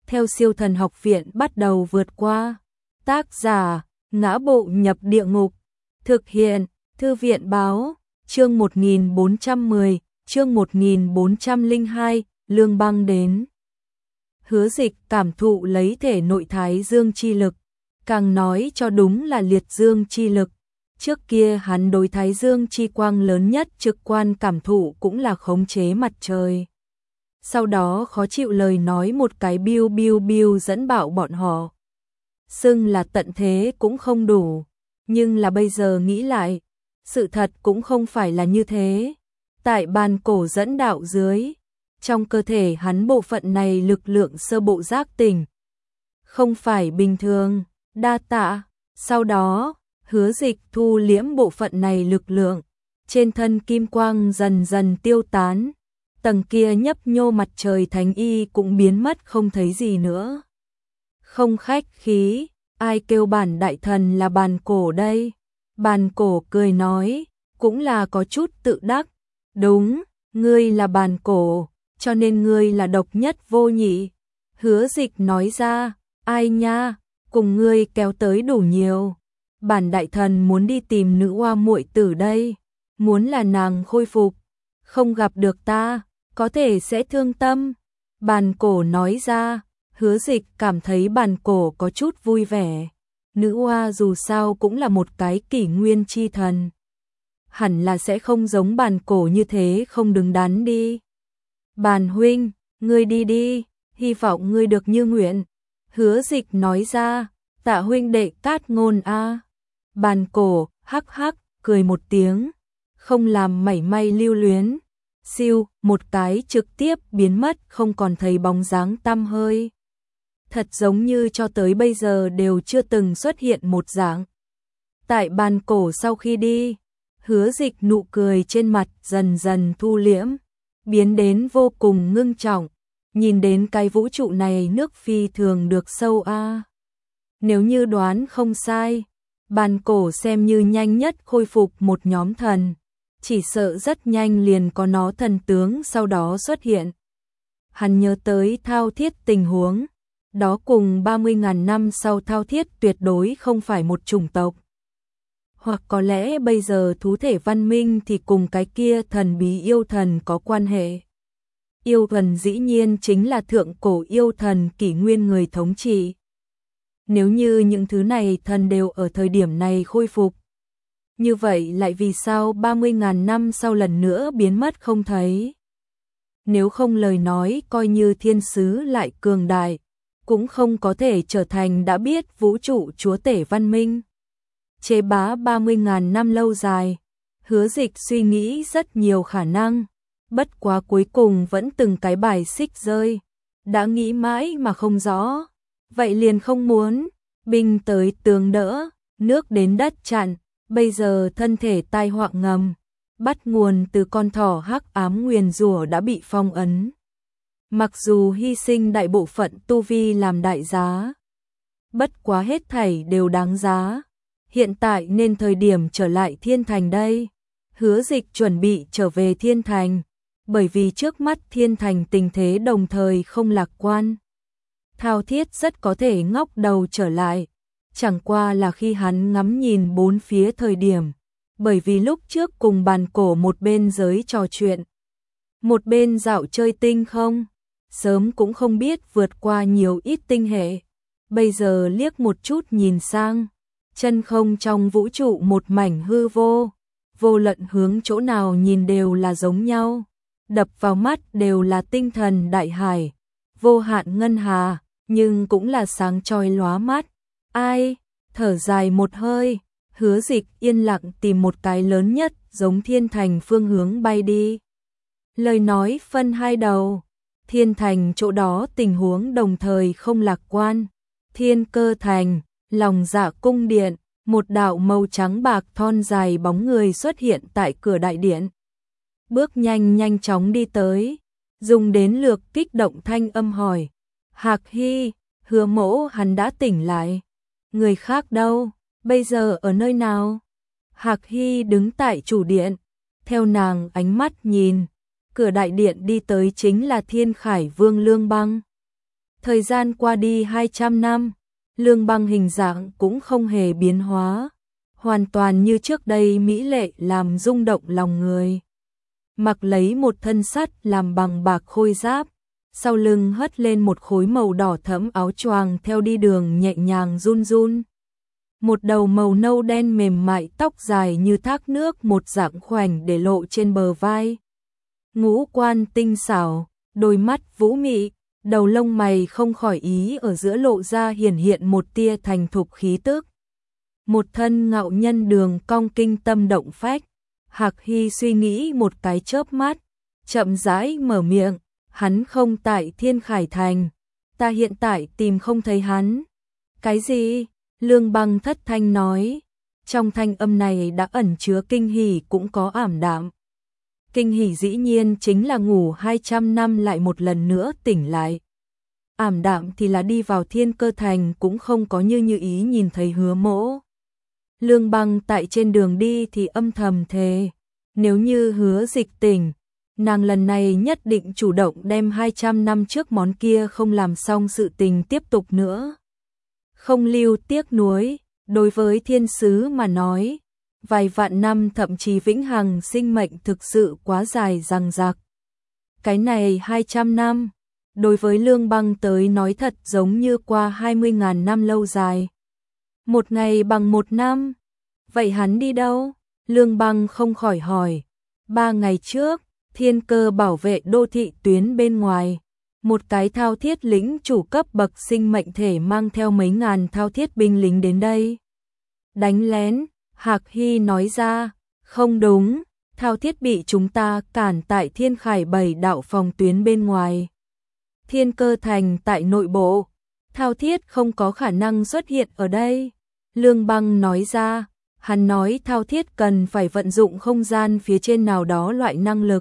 theo Siêu Thần Học Viện bắt đầu vượt qua. Tác giả: Ngã Bộ Nhập Địa Ngục. Thực hiện: Thư viện báo. Chương 1410, chương 1402, Lương Băng đến. Hứa Dịch cảm thụ lấy thể nội Thái Dương chi lực, càng nói cho đúng là liệt dương chi lực. Trước kia hắn đối Thái Dương chi quang lớn nhất trực quan cảm thụ cũng là khống chế mặt trời. Sau đó khó chịu lời nói một cái biu biu biu dẫn bạo bọn họ. Xưng là tận thế cũng không đủ, nhưng là bây giờ nghĩ lại, sự thật cũng không phải là như thế. Tại bàn cổ dẫn đạo dưới, trong cơ thể hắn bộ phận này lực lượng sơ bộ giác tỉnh, không phải bình thường. Đa tạ. Sau đó, Hứa Dịch thu liễm bộ phận này lực lượng, trên thân kim quang dần dần tiêu tán, tầng kia nhấp nhô mặt trời thánh y cũng biến mất không thấy gì nữa. Không khách khí, ai kêu bản đại thần là bàn cổ đây? Bàn cổ cười nói, cũng là có chút tự đắc. Đúng, ngươi là bàn cổ, cho nên ngươi là độc nhất vô nhị. Hứa Dịch nói ra, ai nha, cùng ngươi kéo tới đủ nhiều. Bản đại thần muốn đi tìm nữ oa muội tử đây, muốn là nàng khôi phục, không gặp được ta, có thể sẽ thương tâm. Bàn cổ nói ra. Hứa Dịch cảm thấy bàn cổ có chút vui vẻ. Nữ oa dù sao cũng là một cái kỷ nguyên chi thần, hẳn là sẽ không giống bàn cổ như thế không đứng đắn đi. Bàn huynh, ngươi đi đi, hy vọng ngươi được như nguyện. Hứa Dịch nói ra, tạ huynh đệ cát ngôn a. Bàn cổ hắc hắc cười một tiếng, không làm mảy may lưu luyến, siêu một cái trực tiếp biến mất không còn thấy bóng dáng tăm hơi. Thật giống như cho tới bây giờ đều chưa từng xuất hiện một dạng. Tại bàn cổ sau khi đi, Hứa Dịch nụ cười trên mặt dần dần thu liễm, biến đến vô cùng ngưng trọng, nhìn đến cái vũ trụ này nước phi thường được sâu a. Nếu như đoán không sai, bàn cổ xem như nhanh nhất khôi phục một nhóm thần, chỉ sợ rất nhanh liền có nó thần tướng sau đó xuất hiện. Hắn nhớ tới thao thiết tình huống, đó cùng 30.000 năm sau thao thiết tuyệt đối không phải một chủng tộc. Hoặc có lẽ bây giờ thú thể văn minh thì cùng cái kia thần bí yêu thần có quan hệ. Yêu thần dĩ nhiên chính là thượng cổ yêu thần kỷ nguyên người thống trị. Nếu như những thứ này thần đều ở thời điểm này khôi phục, như vậy lại vì sao 30.000 năm sau lần nữa biến mất không thấy? Nếu không lời nói coi như thiên sứ lại cường đại, cũng không có thể trở thành đã biết vũ trụ chúa tể văn minh. Chế bá 30.000 năm lâu dài, Hứa Dịch suy nghĩ rất nhiều khả năng, bất quá cuối cùng vẫn từng cái bài xích rơi. Đã nghĩ mãi mà không rõ, vậy liền không muốn. Binh tới tướng đỡ, nước đến đất chặn, bây giờ thân thể tai họa ngầm, bắt nguồn từ con thỏ hắc ám nguyền rủa đã bị phong ấn. Mặc dù hy sinh đại bộ phận tu vi làm đại giá, bất quá hết thảy đều đáng giá. Hiện tại nên thời điểm trở lại Thiên Thành đây. Hứa Dịch chuẩn bị trở về Thiên Thành, bởi vì trước mắt Thiên Thành tình thế đồng thời không lạc quan. Thao thiết rất có thể ngóc đầu trở lại, chẳng qua là khi hắn ngắm nhìn bốn phía thời điểm, bởi vì lúc trước cùng bàn cổ một bên giới trò chuyện, một bên dạo chơi tinh không, sớm cũng không biết vượt qua nhiều ít tinh hệ. Bây giờ liếc một chút nhìn sang, chân không trong vũ trụ một mảnh hư vô, vô luận hướng chỗ nào nhìn đều là giống nhau, đập vào mắt đều là tinh thần đại hải, vô hạn ngân hà, nhưng cũng là sáng chói lóa mắt. Ai, thở dài một hơi, Hứa Dịch yên lặng tìm một cái lớn nhất giống Thiên Thành phương hướng bay đi. Lời nói phân hai đầu, Thiên Thành chỗ đó tình huống đồng thời không lạc quan. Thiên Cơ Thành, Lòng Dạ cung điện, một đạo màu trắng bạc thon dài bóng người xuất hiện tại cửa đại điện. Bước nhanh chóng đi tới, dùng đến lược kích động thanh âm hỏi, Hạc Hy, Hứa mỗ hắn đã tỉnh lại. Người khác đâu, bây giờ ở nơi nào? Hạc Hy đứng tại chủ điện, theo nàng ánh mắt nhìn, cửa đại điện đi tới chính là Thiên Khải Vương Lương Băng. Thời gian qua đi 200 năm, Lương Băng hình dạng cũng không hề biến hóa, hoàn toàn như trước đây mỹ lệ làm rung động lòng người. Mặc lấy một thân sắt làm bằng bạc khôi giáp, sau lưng hất lên một khối màu đỏ thẫm áo choàng theo đi đường nhẹ nhàng run run. Một đầu màu nâu đen mềm mại tóc dài như thác nước một dạng khoảnh để lộ trên bờ vai. Ngũ quan tinh xảo, đôi mắt vũ mị, đầu lông mày không khỏi ý ở giữa lộ ra hiển hiện một tia thành thục khí tức. Một thân ngạo nhân đường cong kinh tâm động phách. Hạc Hy suy nghĩ một cái chớp mắt, chậm rãi mở miệng, hắn không tại Thiên Khải Thành, ta hiện tại tìm không thấy hắn. Cái gì? Lương Băng thất thanh nói, trong thanh âm này đã ẩn chứa kinh hỉ cũng có ảm đạm. Kinh hỉ dĩ nhiên chính là ngủ 200 năm lại một lần nữa tỉnh lại. Ảm đạm thì là đi vào Thiên Cơ Thành cũng không có như ý nhìn thấy Hứa Mỗ. Lương Băng tại trên đường đi thì âm thầm thề, nếu như Hứa Dịch tỉnh, nàng lần này nhất định chủ động đem 200 năm trước món kia không làm xong sự tình tiếp tục nữa. Không lưu tiếc nuối, đối với thiên sứ mà nói, vài vạn năm thậm chí vĩnh hằng sinh mệnh thực sự quá dài dằng dặc. Cái này 200 năm, đối với Lương Băng tới nói thật giống như qua 20.000 năm lâu dài. Một ngày bằng một năm, vậy hắn đi đâu? Lương Băng không khỏi hỏi. 3 ngày trước, Thiên Cơ bảo vệ đô thị tuyến bên ngoài, một cái thao thiết lĩnh chủ cấp bậc sinh mệnh thể mang theo mấy ngàn thao thiết binh lính đến đây. Đánh lén, Hạc Hy nói ra, không đúng, thao thiết bị chúng ta cản tại Thiên Khải 7 đạo phòng tuyến bên ngoài. Thiên Cơ Thành tại nội bộ, thao thiết không có khả năng xuất hiện ở đây. Lương Băng nói ra, hắn nói thao thiết cần phải vận dụng không gian phía trên nào đó loại năng lực.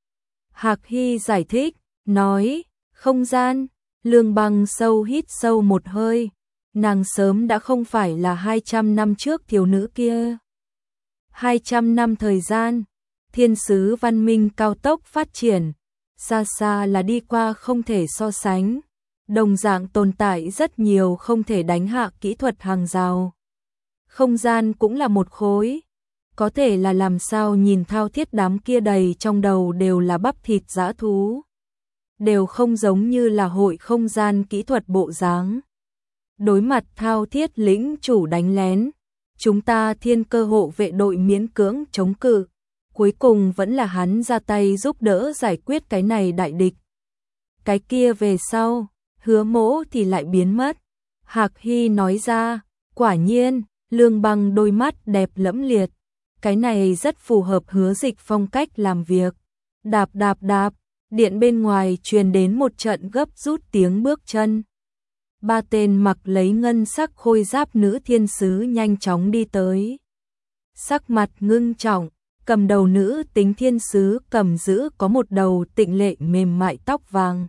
Hạc Hy giải thích, nói, không gian. Lương Băng sâu hít sâu một hơi, nàng sớm đã không phải là 200 năm trước thiếu nữ kia. 200 năm thời gian, thiên sứ văn minh cao tốc phát triển, xa xa là đi qua không thể so sánh, đồng dạng tồn tại rất nhiều không thể đánh hạ kỹ thuật hàng rào. Không gian cũng là một khối, có thể là làm sao nhìn thao thiết đám kia đầy trong đầu đều là bắp thịt dã thú. Đều không giống như là hội không gian kỹ thuật bộ dáng. Đối mặt thao thiết lĩnh chủ đánh lén, chúng ta Thiên Cơ hộ vệ đội miễn cưỡng chống cự, cuối cùng vẫn là hắn ra tay giúp đỡ giải quyết cái này đại địch. Cái kia về sau, Hứa Mỗ thì lại biến mất. Hạc Hy nói ra, quả nhiên, Lương Băng đôi mắt đẹp lẫm liệt, cái này rất phù hợp Hứa Dịch phong cách làm việc. Đạp đạp đạp, điện bên ngoài truyền đến một trận gấp rút tiếng bước chân. 3 tên mặc lấy ngân sắc khôi giáp nữ thiên sứ nhanh chóng đi tới. Sắc mặt ngưng trọng, cầm đầu nữ tính thiên sứ cầm giữ có một đầu tịnh lệ mềm mại tóc vàng.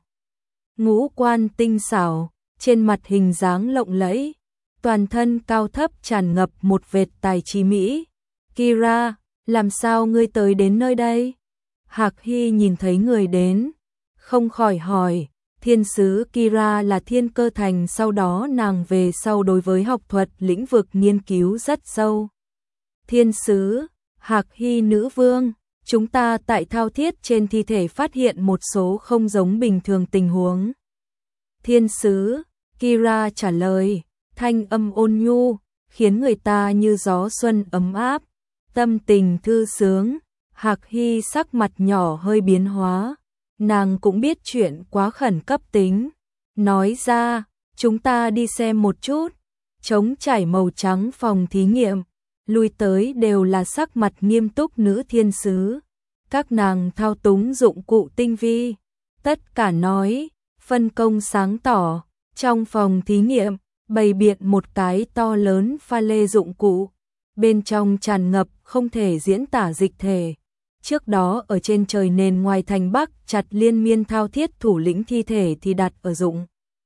Ngũ quan tinh xảo, trên mặt hình dáng lộng lẫy, toàn thân cao thấp tràn ngập một vệt tài trí mỹ. Kira, làm sao ngươi tới đến nơi đây? Hạc Hy nhìn thấy người đến, không khỏi hỏi, thiên sứ Kira là Thiên Cơ Thành, sau đó nàng về sau đối với học thuật lĩnh vực nghiên cứu rất sâu. Thiên sứ, Hạc Hy nữ vương, chúng ta tại thao thiết trên thi thể phát hiện một số không giống bình thường tình huống. Thiên sứ, Kira trả lời, thanh âm ôn nhu, khiến người ta như gió xuân ấm áp, tâm tình thư sướng. Hạc Hy sắc mặt nhỏ hơi biến hóa, nàng cũng biết chuyện quá khẩn cấp tính, nói ra, chúng ta đi xem một chút. Trống trải màu trắng phòng thí nghiệm, lui tới đều là sắc mặt nghiêm túc nữ thiên sứ, các nàng thao túng dụng cụ tinh vi, tất cả nói, phân công sáng tỏ. Trong phòng thí nghiệm, bày biện một cái to lớn pha lê dụng cụ, bên trong tràn ngập không thể diễn tả dịch thể. Trước đó ở trên trời nền ngoài thành Bắc chặt liên miên thao thiết thủ lĩnh thi thể thì đặt ở dụng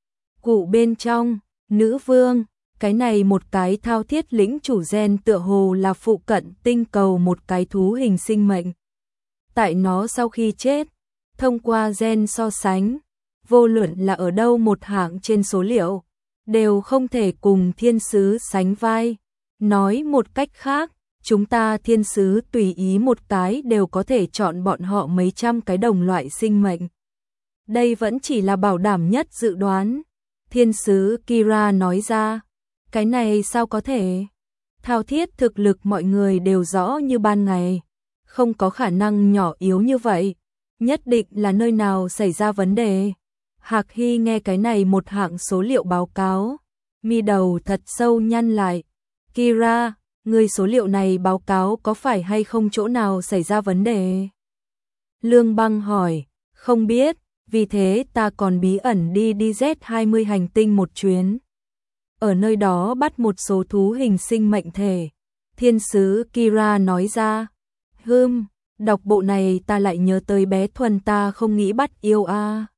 cụ bên trong. Nữ vương, cái này một cái thao thiết lĩnh chủ gen tựa hồ là phụ cận tinh cầu một cái thú hình sinh mệnh. Tại nó sau khi chết, thông qua gen so sánh, vô luận là ở đâu một hạng trên số liệu, đều không thể cùng thiên sứ sánh vai. Nói một cách khác, chúng ta thiên sứ tùy ý một cái đều có thể chọn bọn họ mấy trăm cái đồng loại sinh mệnh. Đây vẫn chỉ là bảo đảm nhất dự đoán. Thiên sứ Kira nói ra, cái này sao có thể? Thao thiết thực lực mọi người đều rõ như ban ngày, không có khả năng nhỏ yếu như vậy, nhất định là nơi nào xảy ra vấn đề. Hạc Hy nghe cái này một hạng số liệu báo cáo, mi đầu thật sâu nhăn lại. Kira, người số liệu này báo cáo có phải hay không chỗ nào xảy ra vấn đề? Lương Băng hỏi, không biết, vì thế ta còn bí ẩn đi DZ20 hành tinh một chuyến. Ở nơi đó bắt một số thú hình sinh mệnh thể. Thiên sứ Kira nói ra, đọc bộ này ta lại nhớ tới bé Thuần ta không nghĩ bắt yêu a.